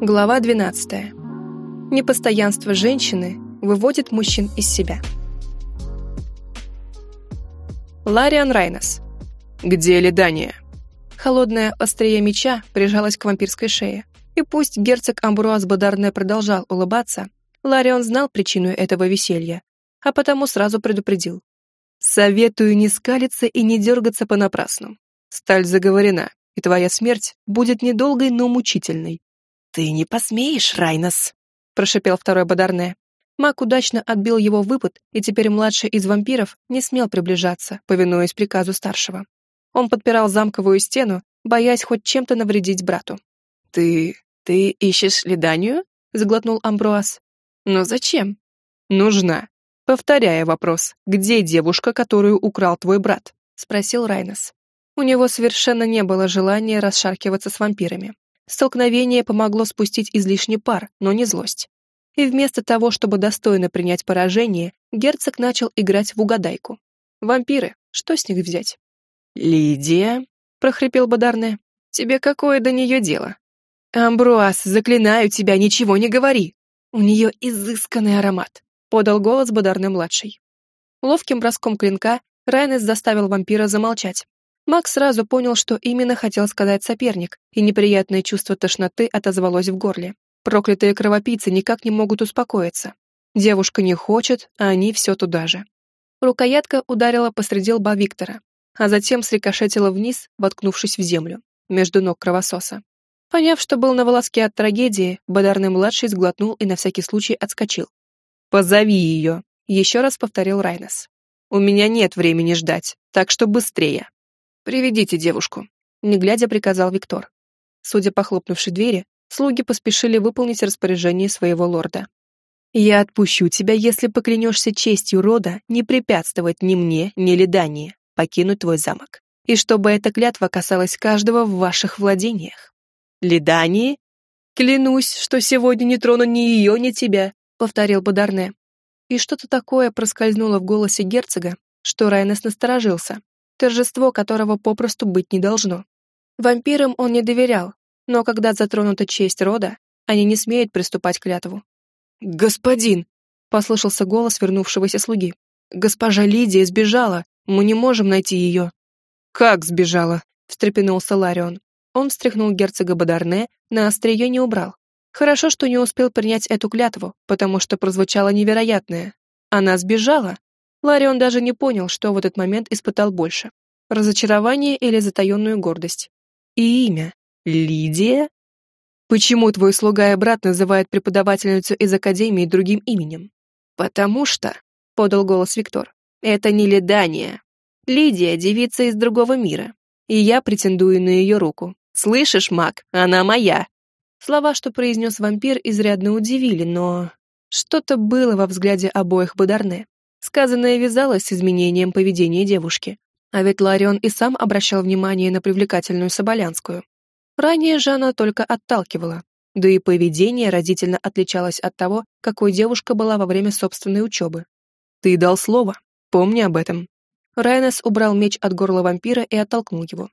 Глава 12. Непостоянство женщины выводит мужчин из себя. Лариан Райнес. «Где Ледания?» Холодное острие меча прижалось к вампирской шее. И пусть герцог Амбруаз Бодарне продолжал улыбаться, Ларион знал причину этого веселья, а потому сразу предупредил. «Советую не скалиться и не дергаться понапрасну. Сталь заговорена, и твоя смерть будет недолгой, но мучительной». «Ты не посмеешь, Райнес!» — прошипел второй Бодарне. Маг удачно отбил его выпад, и теперь младший из вампиров не смел приближаться, повинуясь приказу старшего. Он подпирал замковую стену, боясь хоть чем-то навредить брату. «Ты ищешь Леданию?» — заглотнул Амбруаз. «Но зачем?» «Нужна. Повторяя вопрос, где девушка, которую украл твой брат?» — спросил Райнес. У него совершенно не было желания расшаркиваться с вампирами. Столкновение помогло спустить излишний пар, но не злость. И вместо того, чтобы достойно принять поражение, герцог начал играть в угадайку. Вампиры, что с них взять? «Лидия?» — прохрипел Бодарне. «Тебе какое до нее дело?» «Амбруаз, заклинаю тебя, ничего не говори! У нее изысканный аромат!» — подал голос Бодарне-младший. Ловким броском клинка Райнес заставил вампира замолчать. Макс сразу понял, что именно хотел сказать соперник, и неприятное чувство тошноты отозвалось в горле. Проклятые кровопийцы никак не могут успокоиться. Девушка не хочет, а они все туда же. Рукоятка ударила посреди лба Виктора, а затем срикошетила вниз, воткнувшись в землю, между ног кровососа. Поняв, что был на волоске от трагедии, Бодарный-младший сглотнул и на всякий случай отскочил. «Позови ее», — еще раз повторил Райнес. «У меня нет времени ждать, так что быстрее». «Приведите девушку», — не глядя приказал Виктор. Судя по хлопнувшей двери, слуги поспешили выполнить распоряжение своего лорда. «Я отпущу тебя, если поклянешься честью рода не препятствовать ни мне, ни Ледании покинуть твой замок, и чтобы эта клятва касалась каждого в ваших владениях». «Ледании? Клянусь, что сегодня не трону ни ее, ни тебя», — повторил Бодарне. И что-то такое проскользнуло в голосе герцога, что Райнес насторожился, торжество которого попросту быть не должно. Вампирам он не доверял, но когда затронута честь рода, они не смеют приступать к клятву. «Господин!» — послышался голос вернувшегося слуги. «Госпожа Лидия сбежала, мы не можем найти ее». «Как сбежала?» — встрепенулся Ларион. Он встряхнул герцога Бодарне, на острие не убрал. Хорошо, что не успел принять эту клятву, потому что прозвучало невероятное. Она сбежала? Ларион даже не понял, что в этот момент испытал больше. Разочарование или затаенную гордость. И имя. Лидия? Почему твой слуга и брат называют преподавательницу из академии другим именем? Потому что, — подал голос Виктор, — это не Ледания. Лидия — девица из другого мира, и я претендую на ее руку. Слышишь, маг, она моя. Слова, что произнес вампир, изрядно удивили, но... Что-то было во взгляде обоих Бодарне. Сказанное вязалось с изменением поведения девушки. А ведь Ларион и сам обращал внимание на привлекательную Соболянскую. Ранее же она только отталкивала, да и поведение разительно отличалось от того, какой девушка была во время собственной учебы. «Ты дал слово, помни об этом». Райнес убрал меч от горла вампира и оттолкнул его.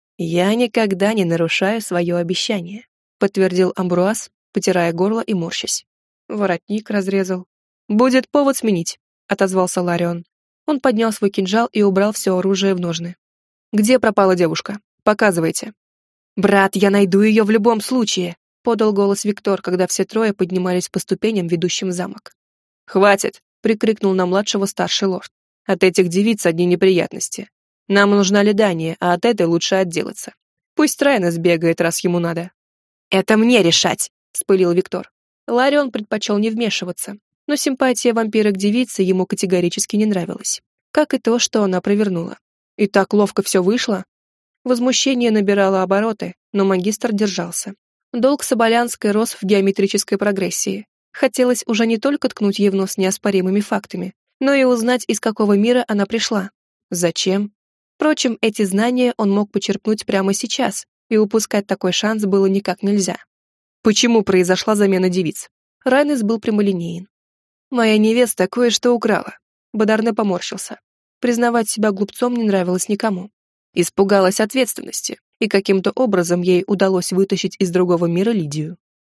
«Я никогда не нарушаю свое обещание», — подтвердил Амбруаз, потирая горло и морщась. Воротник разрезал. «Будет повод сменить», — отозвался Ларион. Он поднял свой кинжал и убрал все оружие в ножны. «Где пропала девушка? Показывайте». «Брат, я найду ее в любом случае», — подал голос Виктор, когда все трое поднимались по ступеням, ведущим в замок. «Хватит!» — прикрикнул на младшего старший лорд. «От этих девиц одни неприятности. Нам нужна Ледания, а от этой лучше отделаться. Пусть Райнес бегает, раз ему надо». «Это мне решать!» — вспылил Виктор. Ларион предпочел не вмешиваться, но симпатия вампира к девице ему категорически не нравилась, как и то, что она провернула. И так ловко все вышло. Возмущение набирало обороты, но магистр держался. Долг Соболянской рос в геометрической прогрессии. Хотелось уже не только ткнуть ей в нос неоспоримыми фактами, но и узнать, из какого мира она пришла. Зачем? Впрочем, эти знания он мог почерпнуть прямо сейчас, и упускать такой шанс было никак нельзя. Почему произошла замена девиц? Райнес был прямолинеен. «Моя невеста кое-что украла». Бодарне поморщился. Признавать себя глупцом не нравилось никому. Испугалась ответственности, и каким-то образом ей удалось вытащить из другого мира Лидию.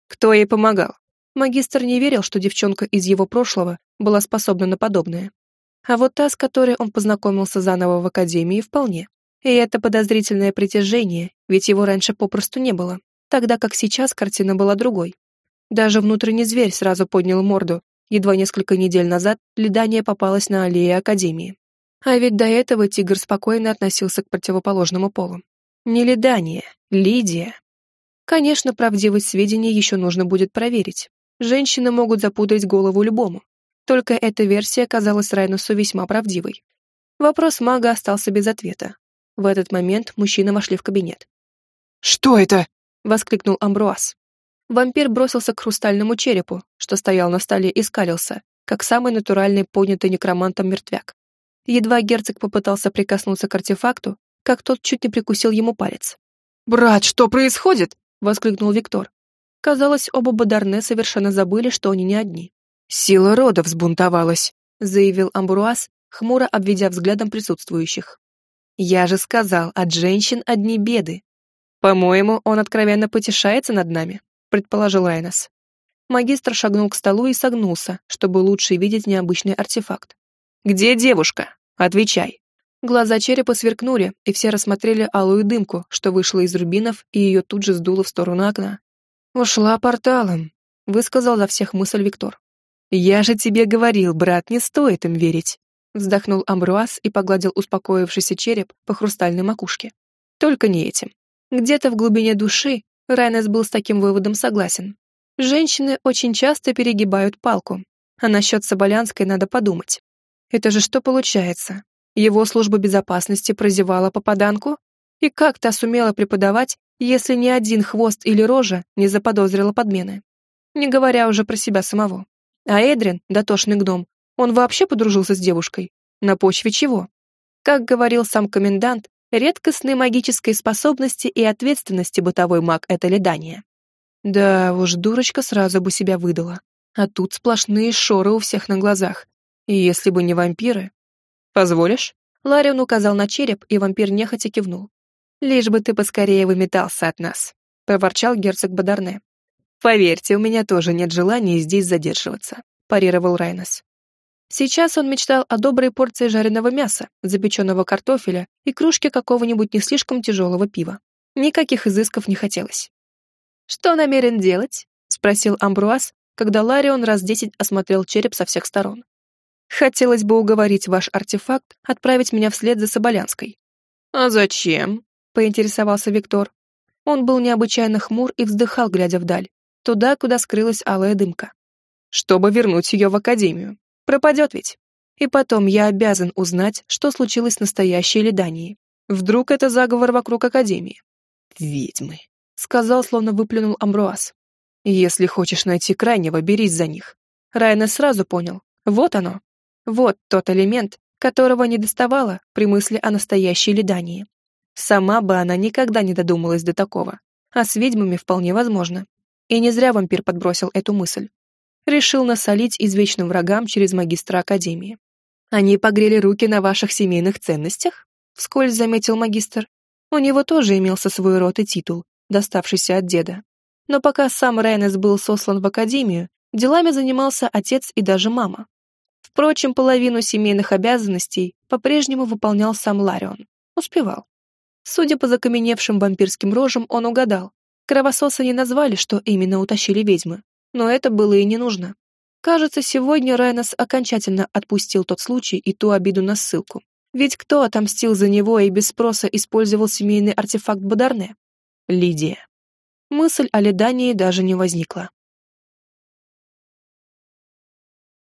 Кто ей помогал? Магистр не верил, что девчонка из его прошлого была способна на подобное. А вот та, с которой он познакомился заново в академии, вполне. И это подозрительное притяжение, ведь его раньше попросту не было, тогда как сейчас картина была другой. Даже внутренний зверь сразу поднял морду, едва несколько недель назад ледание попалось на аллее академии. А ведь до этого тигр спокойно относился к противоположному полу. Не ледание, Лидия. Конечно, правдивость сведений еще нужно будет проверить. Женщины могут запутать голову любому. Только эта версия казалась Райнусу весьма правдивой. Вопрос мага остался без ответа. В этот момент мужчины вошли в кабинет. «Что это?» — воскликнул Амбруаз. Вампир бросился к хрустальному черепу, что стоял на столе, и скалился, как самый натуральный поднятый некромантом мертвяк. Едва герцог попытался прикоснуться к артефакту, как тот чуть не прикусил ему палец. «Брат, что происходит?» — воскликнул Виктор. Казалось, оба Бадарне совершенно забыли, что они не одни. «Сила рода взбунтовалась», — заявил Амбруаз, хмуро обведя взглядом присутствующих. «Я же сказал, от женщин одни беды. По-моему, он откровенно потешается над нами», — предположил Райнос. Магистр шагнул к столу и согнулся, чтобы лучше видеть необычный артефакт. «Где девушка? Отвечай». Глаза черепа сверкнули, и все рассмотрели алую дымку, что вышла из рубинов, и ее тут же сдуло в сторону окна. «Ушла порталом», — высказал за всех мысль Виктор. «Я же тебе говорил, брат, не стоит им верить», — вздохнул Амбруаз и погладил успокоившийся череп по хрустальной макушке. Только не этим. Где-то в глубине души Райнес был с таким выводом согласен. Женщины очень часто перегибают палку, а насчет Соболянской надо подумать. Это же что получается? Его служба безопасности прозевала попаданку? И как та сумела преподавать, если ни один хвост или рожа не заподозрила подмены? Не говоря уже про себя самого. А Эдрин, дотошный гном, он вообще подружился с девушкой? На почве чего? Как говорил сам комендант, редкостной магической способности и ответственности бытовой маг — это ледание. Да уж, дурочка сразу бы себя выдала. А тут сплошные шоры у всех на глазах. И если бы не вампиры... «Позволишь?» Ларион указал на череп, и вампир нехотя кивнул. «Лишь бы ты поскорее выметался от нас», — проворчал герцог Бадарне. «Поверьте, у меня тоже нет желания здесь задерживаться», — парировал Райнос. Сейчас он мечтал о доброй порции жареного мяса, запеченного картофеля и кружке какого-нибудь не слишком тяжелого пива. Никаких изысков не хотелось. «Что намерен делать?» — спросил Амбруаз, когда Ларион раз 10 осмотрел череп со всех сторон. «Хотелось бы уговорить ваш артефакт отправить меня вслед за Соболянской». «А зачем?» — поинтересовался Виктор. Он был необычайно хмур и вздыхал, глядя вдаль, туда, куда скрылась алая дымка. «Чтобы вернуть ее в академию. Пропадет ведь. И потом я обязан узнать, что случилось с настоящей Леданией. Вдруг это заговор вокруг академии?» «Ведьмы», — сказал, словно выплюнул Амбруаз. «Если хочешь найти крайнего, берись за них». Райнес сразу понял. Вот оно. Вот тот элемент, которого не доставало при мысли о настоящей Ледании. Сама бы она никогда не додумалась до такого. А с ведьмами вполне возможно. И не зря вампир подбросил эту мысль. Решил насолить извечным врагам через магистра академии. «Они погрели руки на ваших семейных ценностях?» — вскользь заметил магистр. У него тоже имелся свой род и титул, доставшийся от деда. Но пока сам Райнес был сослан в академию, делами занимался отец и даже мама. Впрочем, половину семейных обязанностей по-прежнему выполнял сам Ларион. Успевал. Судя по закаменевшим вампирским рожам, он угадал. Кровососа не назвали, что именно утащили ведьмы. Но это было и не нужно. Кажется, сегодня Райнос окончательно отпустил тот случай и ту обиду на ссылку. Ведь кто отомстил за него и без спроса использовал семейный артефакт Бадарне? Лидия. Мысль о ледании даже не возникла.